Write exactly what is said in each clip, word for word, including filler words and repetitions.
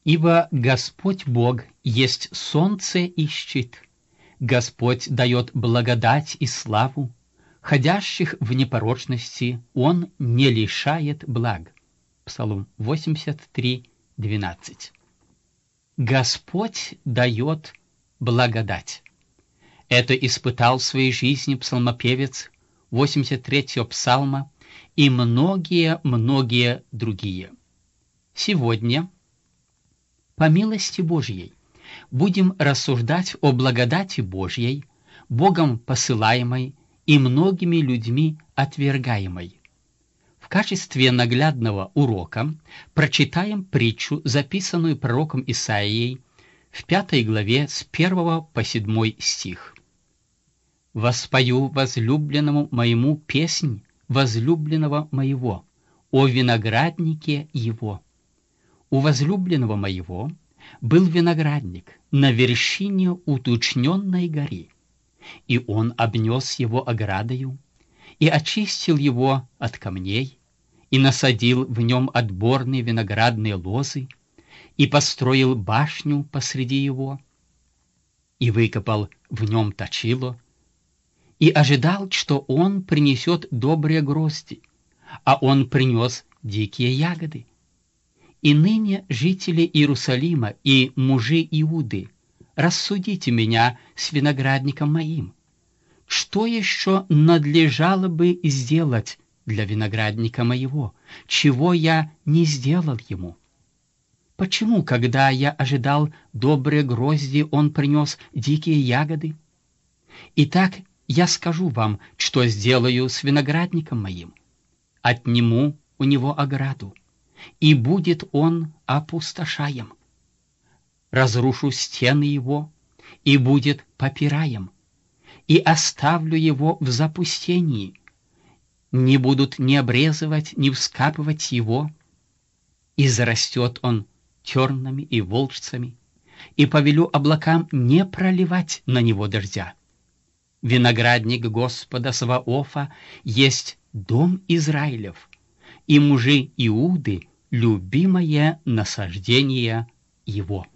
Ибо Господь Бог есть солнце и щит. Господь дает благодать и славу. Ходящих в непорочности Он не лишает благ. Псалом восемьдесят три, двенадцать. Господь дает благодать. Это испытал в своей жизни псалмопевец восемьдесят третьего псалма и многие-многие другие. Сегодня, по милости Божьей, будем рассуждать о благодати Божьей, Богом посылаемой и многими людьми отвергаемой. В качестве наглядного урока прочитаем притчу, записанную пророком Исаией в пятой главе с первого по седьмой стих. «Воспою возлюбленному моему песнь возлюбленного моего, о винограднике его. У возлюбленного моего был виноградник на вершине уточненной горы, и он обнес его оградою, и очистил его от камней, и насадил в нем отборные виноградные лозы, и построил башню посреди его, и выкопал в нем точило, и ожидал, что он принесет добрые грозди, а он принес дикие ягоды. И ныне, жители Иерусалима и мужи Иуды, рассудите меня с виноградником моим. Что еще надлежало бы сделать для виноградника моего, чего я не сделал ему? Почему, когда я ожидал добрые грозди, он принес дикие ягоды? Итак, я скажу вам, что сделаю с виноградником моим. Отниму у него ограду, и будет он опустошаем. Разрушу стены его, и будет попираем, и оставлю его в запустении. Не будут ни обрезывать, ни вскапывать его, и зарастет он тернами и волжцами, и повелю облакам не проливать на него дождя. Виноградник Господа Саваофа есть дом Израилев, и мужи Иуды — любимое насаждение его».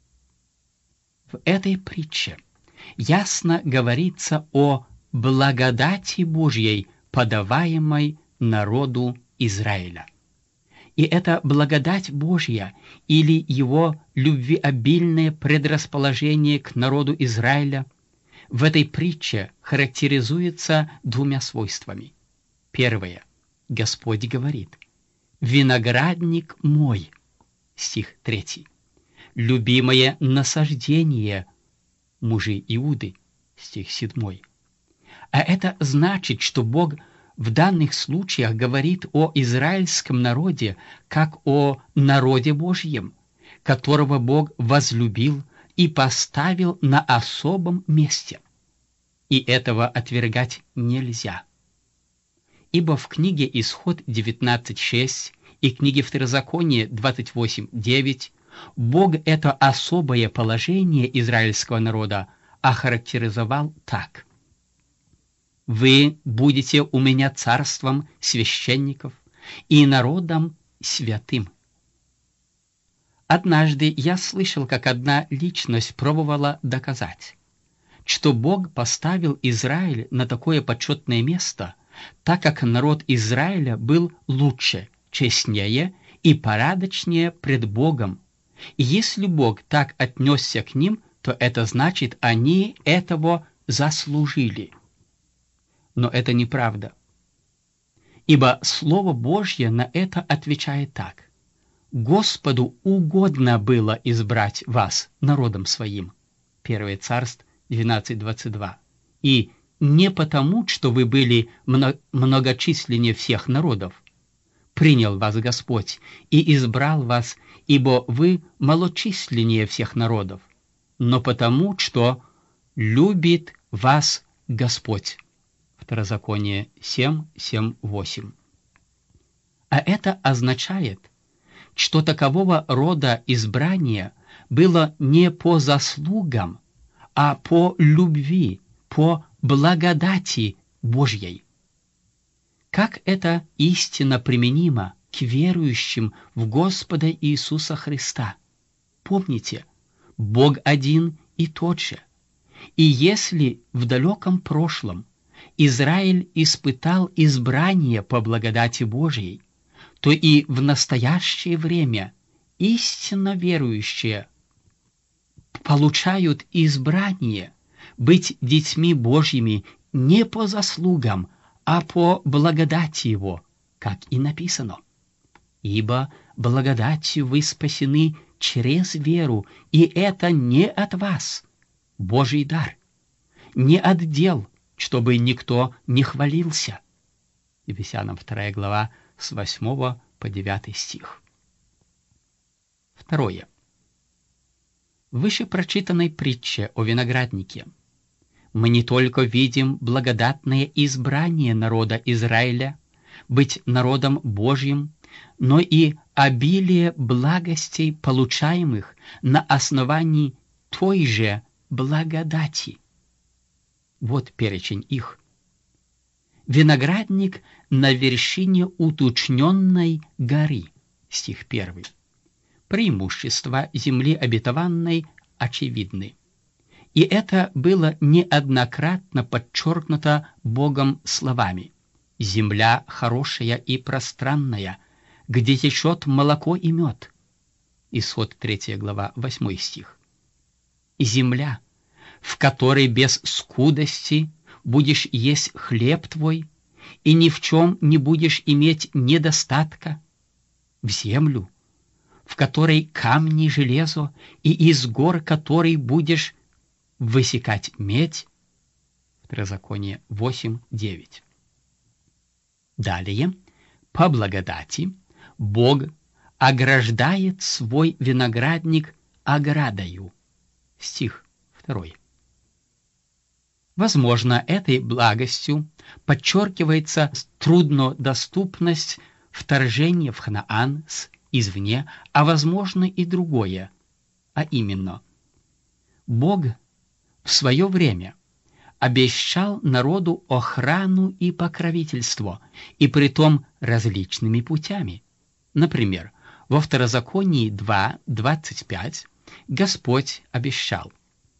В этой притче ясно говорится о благодати Божьей, подаваемой народу Израиля. И эта благодать Божья или его любвеобильное предрасположение к народу Израиля в этой притче характеризуется двумя свойствами. Первое. Господь говорит: «Виноградник мой», стих третий, «любимое насаждение мужи Иуды», стих седьмой. А это значит, что Бог в данных случаях говорит о израильском народе как о народе Божьем, которого Бог возлюбил и поставил на особом месте. И этого отвергать нельзя. Ибо в книге Исход девятнадцать шесть и книге Второзаконие двадцать восемь девять Бог это особое положение израильского народа охарактеризовал так: «Вы будете у меня царством священников и народом святым». Однажды я слышал, как одна личность пробовала доказать, что Бог поставил Израиль на такое почетное место, так как народ Израиля был лучше, честнее и порядочнее пред Богом. И если Бог так отнесся к ним, то это значит, они этого заслужили. Но это неправда. Ибо Слово Божье на это отвечает так: «Господу угодно было избрать вас народом своим». Первое Царств двенадцать двадцать два. И не потому, что вы были многочисленнее всех народов, принял вас Господь и избрал вас, ибо вы малочисленнее всех народов, но потому, что любит вас Господь. Второзаконие семь семь восемь. А это означает, что такового рода избрание было не по заслугам, а по любви, по благодати Божьей. Как это истинно применимо к верующим в Господа Иисуса Христа? помните, Бог один и тот же. И если в далеком прошлом Израиль испытал избрание по благодати Божией, то и в настоящее время истинно верующие получают избрание быть детьми Божьими не по заслугам, а по благодати Его, как и написано. Ибо благодатью вы спасены через веру, и это не от вас, Божий дар, не от дел, чтобы никто не хвалился. Ефесянам вторая глава с восьмого по девятый стих. Второе. В вышепрочитанной притче о винограднике мы не только видим благодатное избрание народа Израиля быть народом Божьим, но и обилие благостей, получаемых на основании той же благодати. Вот перечень их. Виноградник на вершине уточненной горы, стих первый. Преимущества земли обетованной очевидны. И это было неоднократно подчеркнуто Богом словами: «Земля хорошая и пространная, где течет молоко и мед». Исход третья глава, восьмой стих. «Земля, в которой без скудости будешь есть хлеб твой, и ни в чем не будешь иметь недостатка, в землю, в которой камни и железо, и из гор которой будешь высекать медь». Второзаконие восемь девять. Далее, по благодати, Бог ограждает свой виноградник оградою. Стих второй. Возможно, этой благостью подчеркивается труднодоступность вторжения в Ханаан с извне, а возможно и другое, а именно, Бог в свое время обещал народу охрану и покровительство, и притом различными путями. Например, во Второзаконии два двадцать пять Господь обещал: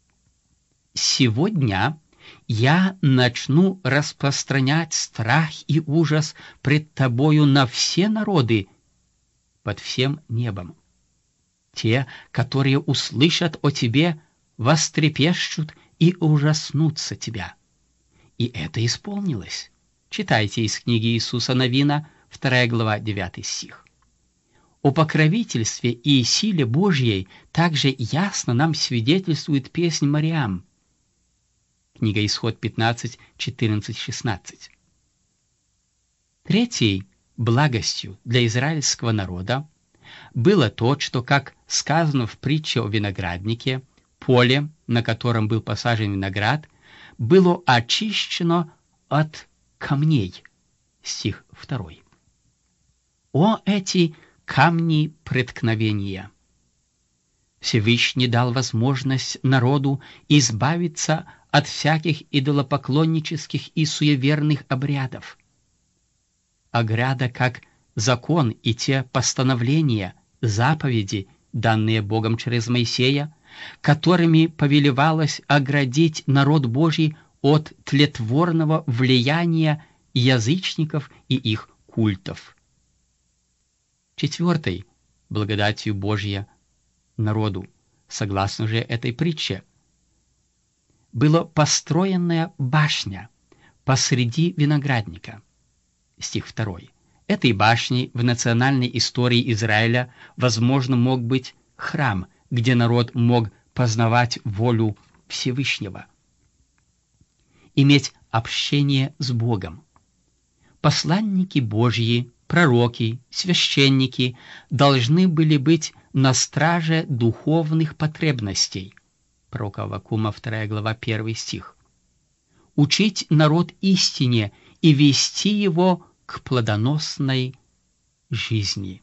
«Сегодня я начну распространять страх и ужас пред тобою на все народы под всем небом. Те, которые услышат о тебе, вострепещут и ужаснутся тебя». И это исполнилось. Читайте из книги Иисуса Навина, вторая глава, девятый стих. О покровительстве и силе Божьей также ясно нам свидетельствует песнь Мариам. Книга Исход пятнадцать, четырнадцать, шестнадцать. Третьей благостью для израильского народа было то, что, как сказано в притче о винограднике, поле, на котором был посажен виноград, было очищено от камней. Стих второй. О, эти камни преткновения! Всевышний дал возможность народу избавиться от всяких идолопоклоннических и суеверных обрядов. Ограда как закон и те постановления, заповеди, данные Богом через Моисея, которыми повелевалось оградить народ Божий от тлетворного влияния язычников и их культов. Четвертой благодатью Божья народу, согласно же этой притче, была построенная башня посреди виноградника. Стих второй. Этой башней в национальной истории Израиля, возможно, мог быть храм, где народ мог познавать волю Всевышнего, иметь общение с Богом. Посланники Божьи, пророки, священники должны были быть на страже духовных потребностей. Пророк Аввакума, вторая глава, первый стих. Учить народ истине и вести его к плодоносной жизни.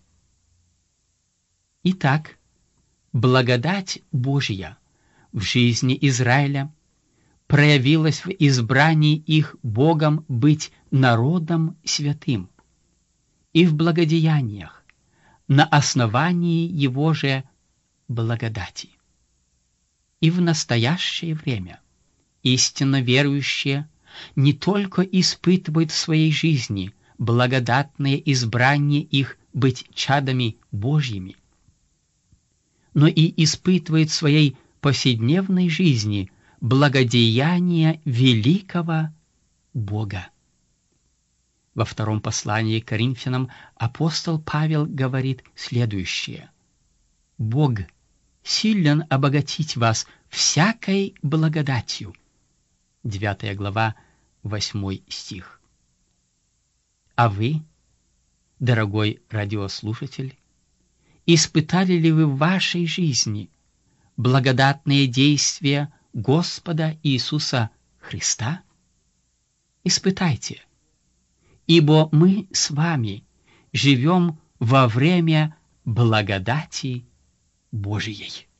Итак, благодать Божья в жизни Израиля проявилась в избрании их Богом быть народом святым и в благодеяниях на основании Его же благодати. И в настоящее время истинно верующие не только испытывают в своей жизни благодатное избрание их быть чадами Божьими, но и испытывают в своей повседневной жизни благодеяние великого Бога. Во втором послании к Коринфянам апостол Павел говорит следующее: «Бог силен обогатить вас всякой благодатью». девятая глава, восьмой стих. А вы, дорогой радиослушатель, испытали ли вы в вашей жизни благодатные действия Господа Иисуса Христа? Испытайте, ибо мы с вами живем во время благодати Божией.